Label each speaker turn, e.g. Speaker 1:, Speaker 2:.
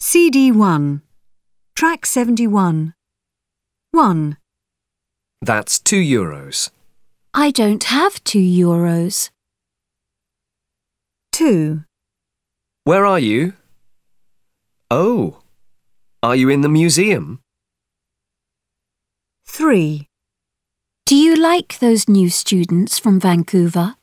Speaker 1: CD1. Track 71. 1,
Speaker 2: That's €2.
Speaker 3: I don't have €2.
Speaker 1: 2,
Speaker 2: Where are you? Oh, are you in the museum?
Speaker 1: 3,
Speaker 3: Do you like those new students from Vancouver?